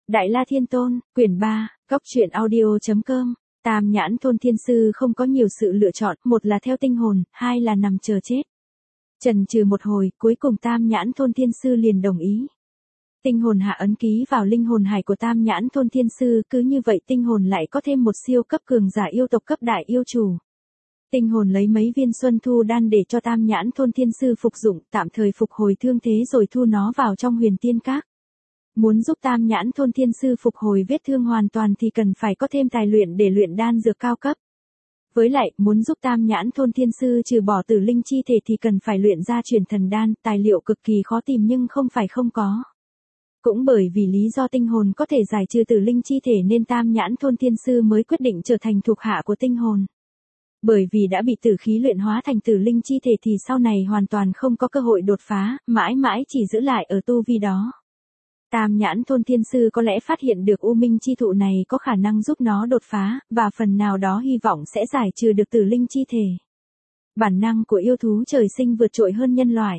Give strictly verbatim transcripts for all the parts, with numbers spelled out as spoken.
Đại La Thiên Tôn, quyển ba, góc truyện audio.com. Tam nhãn thôn thiên sư không có nhiều sự lựa chọn, một là theo tinh hồn, hai là nằm chờ chết. Chần chừ một hồi, cuối cùng tam nhãn thôn thiên sư liền đồng ý. Tinh hồn hạ ấn ký vào linh hồn hải của tam nhãn thôn thiên sư, cứ như vậy tinh hồn lại có thêm một siêu cấp cường giả yêu tộc cấp đại yêu chủ. Tinh hồn lấy mấy viên xuân thu đan để cho tam nhãn thôn thiên sư phục dụng, tạm thời phục hồi thương thế rồi thu nó vào trong huyền tiên các. Muốn giúp tam nhãn thôn thiên sư phục hồi vết thương hoàn toàn thì cần phải có thêm tài luyện để luyện đan dược cao cấp. Với lại, muốn giúp tam nhãn thôn thiên sư trừ bỏ tử linh chi thể thì cần phải luyện ra truyền thần đan, tài liệu cực kỳ khó tìm nhưng không phải không có. Cũng bởi vì lý do tinh hồn có thể giải trừ tử linh chi thể nên tam nhãn thôn thiên sư mới quyết định trở thành thuộc hạ của tinh hồn. Bởi vì đã bị tử khí luyện hóa thành tử linh chi thể thì sau này hoàn toàn không có cơ hội đột phá, mãi mãi chỉ giữ lại ở tu vi đó. Tam nhãn thôn thiên sư có lẽ phát hiện được u minh chi thụ này có khả năng giúp nó đột phá, và phần nào đó hy vọng sẽ giải trừ được tử linh chi thể. Bản năng của yêu thú trời sinh vượt trội hơn nhân loại.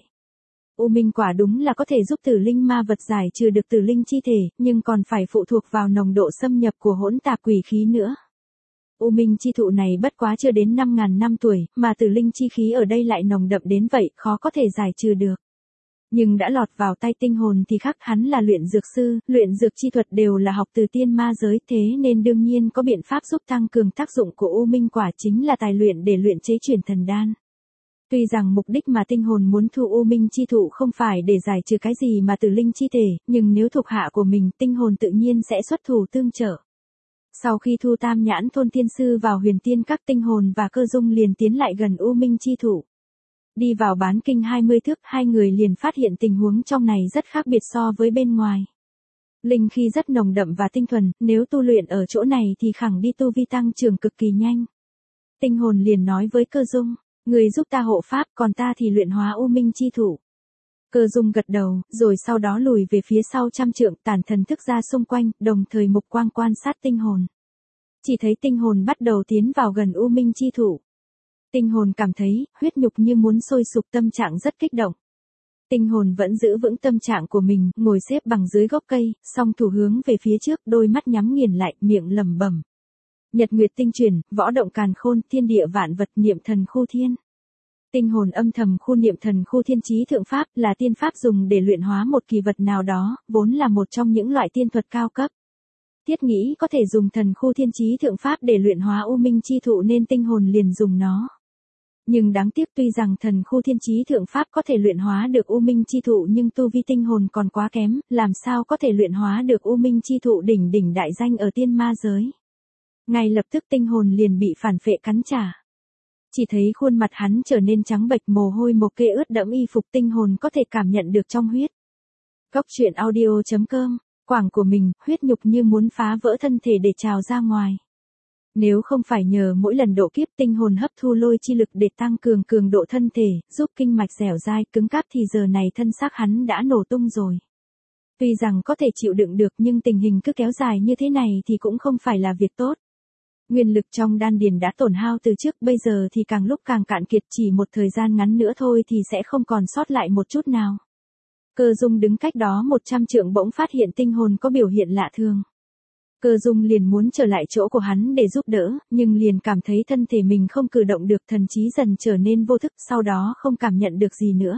U minh quả đúng là có thể giúp tử linh ma vật giải trừ được tử linh chi thể, nhưng còn phải phụ thuộc vào nồng độ xâm nhập của hỗn tạp quỷ khí nữa. U minh chi thụ này bất quá chưa đến năm nghìn năm tuổi, mà tử linh chi khí ở đây lại nồng đậm đến vậy, khó có thể giải trừ được. Nhưng đã lọt vào tay tinh hồn thì khác, hắn là luyện dược sư, luyện dược chi thuật đều là học từ tiên ma giới, thế nên đương nhiên có biện pháp giúp tăng cường tác dụng của u minh quả, chính là tài luyện để luyện chế truyền thần đan. Tuy rằng mục đích mà tinh hồn muốn thu u minh chi thụ không phải để giải trừ cái gì mà tử linh chi thể, nhưng nếu thuộc hạ của mình, tinh hồn tự nhiên sẽ xuất thủ tương trợ. Sau khi thu tam nhãn thôn thiên sư vào huyền tiên các, tinh hồn và Cơ Dung liền tiến lại gần u minh chi thụ. Đi vào bán kinh hai mươi thước, hai người liền phát hiện tình huống trong này rất khác biệt so với bên ngoài. Linh khí rất nồng đậm và tinh thuần, nếu tu luyện ở chỗ này thì khẳng đi tu vi tăng trưởng cực kỳ nhanh. Tinh hồn liền nói với Cơ Dung, người giúp ta hộ pháp, còn ta thì luyện hóa u minh chi thụ. Cơ Dung gật đầu, rồi sau đó lùi về phía sau trăm trượng, tản thần thức ra xung quanh, đồng thời mục quang quan sát tinh hồn. Chỉ thấy tinh hồn bắt đầu tiến vào gần u minh chi thụ. Tinh hồn cảm thấy, huyết nhục như muốn sôi sục, tâm trạng rất kích động. Tinh hồn vẫn giữ vững tâm trạng của mình, ngồi xếp bằng dưới gốc cây, song thủ hướng về phía trước, đôi mắt nhắm nghiền lại, miệng lẩm bẩm. Nhật nguyệt tinh truyền, võ động càn khôn, thiên địa vạn vật, niệm thần khu thiên. Tinh hồn âm thầm khu niệm thần khu thiên chí thượng pháp, là tiên pháp dùng để luyện hóa một kỳ vật nào đó, vốn là một trong những loại tiên thuật cao cấp. Thiết nghĩ có thể dùng thần khu thiên chí thượng pháp để luyện hóa u minh chi thụ nên tinh hồn liền dùng nó. Nhưng đáng tiếc, tuy rằng thần khu thiên chí thượng pháp có thể luyện hóa được u minh chi thụ nhưng tu vi tinh hồn còn quá kém, làm sao có thể luyện hóa được u minh chi thụ đỉnh đỉnh đại danh ở tiên ma giới. Ngay lập tức tinh hồn liền bị phản phệ cắn trả. Chỉ thấy khuôn mặt hắn trở nên trắng bệch, mồ hôi mồ kê ướt đẫm y phục, tinh hồn có thể cảm nhận được trong huyết. Góc truyện audio.com, quảng của mình, huyết nhục như muốn phá vỡ thân thể để trào ra ngoài. Nếu không phải nhờ mỗi lần độ kiếp tinh hồn hấp thu lôi chi lực để tăng cường cường độ thân thể, giúp kinh mạch dẻo dai cứng cáp thì giờ này thân xác hắn đã nổ tung rồi. Tuy rằng có thể chịu đựng được nhưng tình hình cứ kéo dài như thế này thì cũng không phải là việc tốt. Nguyên lực trong đan điền đã tổn hao từ trước, bây giờ thì càng lúc càng cạn kiệt, chỉ một thời gian ngắn nữa thôi thì sẽ không còn sót lại một chút nào. Cơ Dung đứng cách đó một trăm trượng bỗng phát hiện tinh hồn có biểu hiện lạ thường. Cơ Dung liền muốn trở lại chỗ của hắn để giúp đỡ, nhưng liền cảm thấy thân thể mình không cử động được, thần trí dần trở nên vô thức, sau đó không cảm nhận được gì nữa.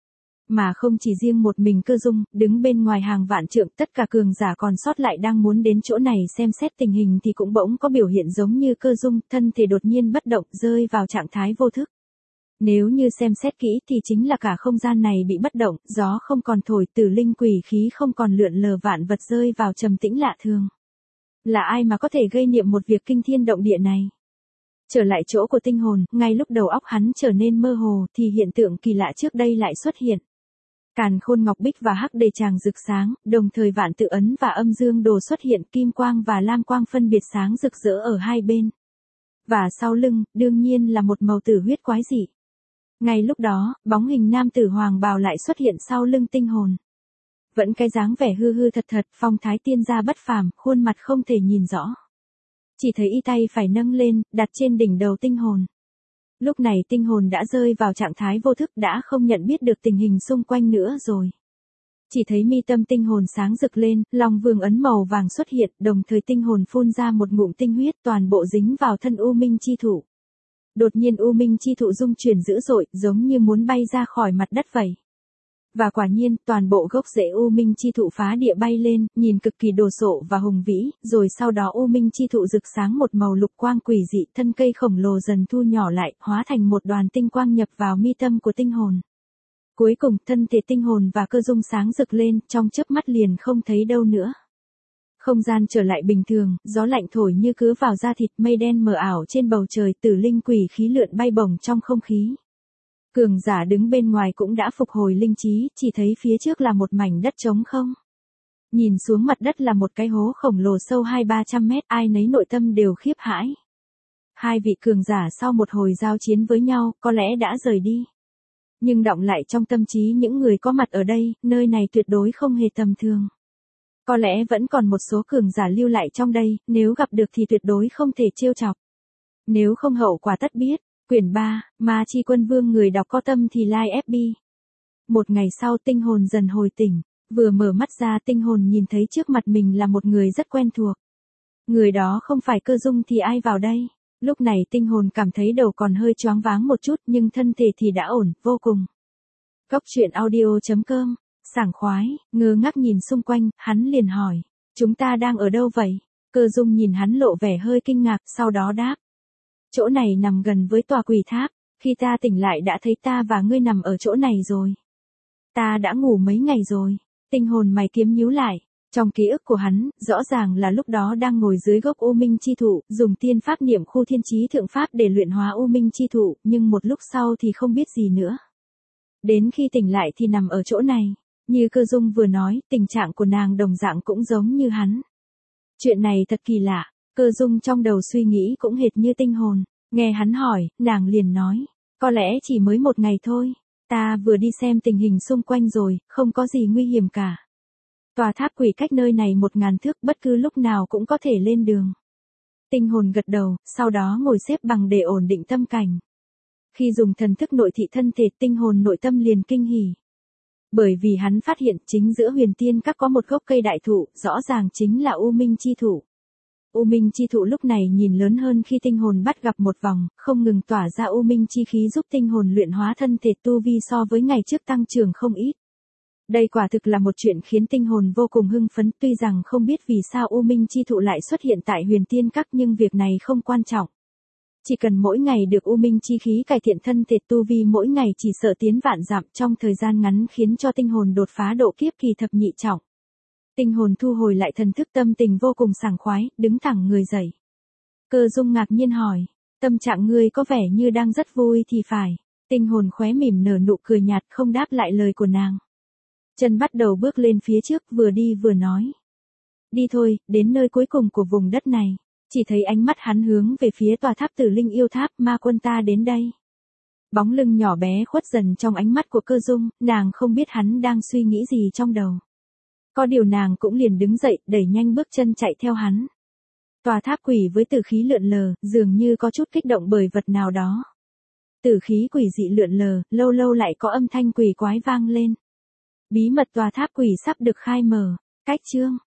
Mà không chỉ riêng một mình Cơ Dung, đứng bên ngoài hàng vạn trượng, tất cả cường giả còn sót lại đang muốn đến chỗ này xem xét tình hình thì cũng bỗng có biểu hiện giống như Cơ Dung, thân thể đột nhiên bất động, rơi vào trạng thái vô thức. Nếu như xem xét kỹ thì chính là cả không gian này bị bất động, gió không còn thổi, tử linh quỷ khí không còn lượn lờ, vạn vật rơi vào trầm tĩnh lạ thường. Là ai mà có thể gây niệm một việc kinh thiên động địa này? Trở lại chỗ của tinh hồn, ngay lúc đầu óc hắn trở nên mơ hồ thì hiện tượng kỳ lạ trước đây lại xuất hiện. Càn khôn ngọc bích và hắc đề tràng rực sáng, đồng thời vạn tự ấn và âm dương đồ xuất hiện, kim quang và lam quang phân biệt sáng rực rỡ ở hai bên. Và sau lưng, đương nhiên là một màu tử huyết quái dị. Ngay lúc đó, bóng hình nam tử hoàng bào lại xuất hiện sau lưng tinh hồn. Vẫn cái dáng vẻ hư hư thật thật, phong thái tiên gia bất phàm, khuôn mặt không thể nhìn rõ. Chỉ thấy y tay phải nâng lên, đặt trên đỉnh đầu tinh hồn. Lúc này tinh hồn đã rơi vào trạng thái vô thức, đã không nhận biết được tình hình xung quanh nữa rồi. Chỉ thấy mi tâm tinh hồn sáng rực lên, Long Vương ấn màu vàng xuất hiện, đồng thời tinh hồn phun ra một ngụm tinh huyết toàn bộ dính vào thân U Minh chi thụ. Đột nhiên U Minh chi thụ rung chuyển dữ dội, giống như muốn bay ra khỏi mặt đất vậy. Và quả nhiên, toàn bộ gốc rễ U Minh chi thụ phá địa bay lên, nhìn cực kỳ đồ sộ và hùng vĩ, rồi sau đó U Minh chi thụ rực sáng một màu lục quang quỷ dị, thân cây khổng lồ dần thu nhỏ lại, hóa thành một đoàn tinh quang nhập vào mi tâm của tinh hồn. Cuối cùng, thân thể tinh hồn và cơ dung sáng rực lên, trong chớp mắt liền không thấy đâu nữa. Không gian trở lại bình thường, gió lạnh thổi như cứ vào da thịt, mây đen mờ ảo trên bầu trời, tử linh quỷ khí lượn bay bổng trong không khí. Cường giả đứng bên ngoài cũng đã phục hồi linh trí, chỉ thấy phía trước là một mảnh đất trống không. Nhìn xuống mặt đất là một cái hố khổng lồ sâu hai ba trăm mét, ai nấy nội tâm đều khiếp hãi. Hai vị cường giả sau một hồi giao chiến với nhau, có lẽ đã rời đi. Nhưng đọng lại trong tâm trí những người có mặt ở đây, nơi này tuyệt đối không hề tầm thường. Có lẽ vẫn còn một số cường giả lưu lại trong đây, nếu gặp được thì tuyệt đối không thể trêu chọc. Nếu không hậu quả tất biết. Quyển ba, Ma Chi Quân Vương, người đọc có tâm thì like ép bê. Một ngày sau tinh hồn dần hồi tỉnh, vừa mở mắt ra tinh hồn nhìn thấy trước mặt mình là một người rất quen thuộc. Người đó không phải Cơ Dung thì ai vào đây? Lúc này tinh hồn cảm thấy đầu còn hơi choáng váng một chút nhưng thân thể thì đã ổn, vô cùng. Cốc truyện audio chấm com, sảng khoái, ngơ ngác nhìn xung quanh, hắn liền hỏi, chúng ta đang ở đâu vậy? Cơ Dung nhìn hắn lộ vẻ hơi kinh ngạc, sau đó đáp. Chỗ này nằm gần với tòa quỷ tháp, khi ta tỉnh lại đã thấy ta và ngươi nằm ở chỗ này rồi. Ta đã ngủ mấy ngày rồi, tinh hồn mày kiếm nhíu lại, trong ký ức của hắn, rõ ràng là lúc đó đang ngồi dưới gốc U Minh chi thụ, dùng tiên pháp niệm khu thiên chí thượng pháp để luyện hóa U Minh chi thụ, nhưng một lúc sau thì không biết gì nữa. Đến khi tỉnh lại thì nằm ở chỗ này, như Cơ Dung vừa nói, tình trạng của nàng đồng dạng cũng giống như hắn. Chuyện này thật kỳ lạ. Cơ Dung trong đầu suy nghĩ cũng hệt như tinh hồn, nghe hắn hỏi, nàng liền nói, có lẽ chỉ mới một ngày thôi, ta vừa đi xem tình hình xung quanh rồi, không có gì nguy hiểm cả. Tòa tháp quỷ cách nơi này một ngàn thước, bất cứ lúc nào cũng có thể lên đường. Tinh hồn gật đầu, sau đó ngồi xếp bằng để ổn định tâm cảnh. Khi dùng thần thức nội thị thân thể, tinh hồn nội tâm liền kinh hỉ. Bởi vì hắn phát hiện chính giữa huyền tiên các có một gốc cây đại thụ, rõ ràng chính là U Minh chi thụ. U Minh chi thụ lúc này nhìn lớn hơn khi tinh hồn bắt gặp một vòng, không ngừng tỏa ra U Minh chi khí giúp tinh hồn luyện hóa thân thể tu vi so với ngày trước tăng trưởng không ít. Đây quả thực là một chuyện khiến tinh hồn vô cùng hưng phấn, tuy rằng không biết vì sao U Minh chi thụ lại xuất hiện tại huyền tiên các nhưng việc này không quan trọng. Chỉ cần mỗi ngày được U Minh chi khí cải thiện thân thể tu vi mỗi ngày chỉ sợ tiến vạn dặm trong thời gian ngắn khiến cho tinh hồn đột phá độ kiếp kỳ thập nhị trọng. Tinh hồn thu hồi lại thần thức tâm tình vô cùng sảng khoái, đứng thẳng người dậy. Cơ Dung ngạc nhiên hỏi, tâm trạng ngươi có vẻ như đang rất vui thì phải. Tinh hồn khóe mỉm nở nụ cười nhạt không đáp lại lời của nàng. Chân bắt đầu bước lên phía trước vừa đi vừa nói. Đi thôi, đến nơi cuối cùng của vùng đất này. Chỉ thấy ánh mắt hắn hướng về phía tòa tháp Tử Linh Yêu Tháp, ma quân ta đến đây. Bóng lưng nhỏ bé khuất dần trong ánh mắt của Cơ Dung, nàng không biết hắn đang suy nghĩ gì trong đầu. Có điều nàng cũng liền đứng dậy, đẩy nhanh bước chân chạy theo hắn. Tòa tháp quỷ với tử khí lượn lờ, dường như có chút kích động bởi vật nào đó. Tử khí quỷ dị lượn lờ, lâu lâu lại có âm thanh quỷ quái vang lên. Bí mật tòa tháp quỷ sắp được khai mở. Cách chương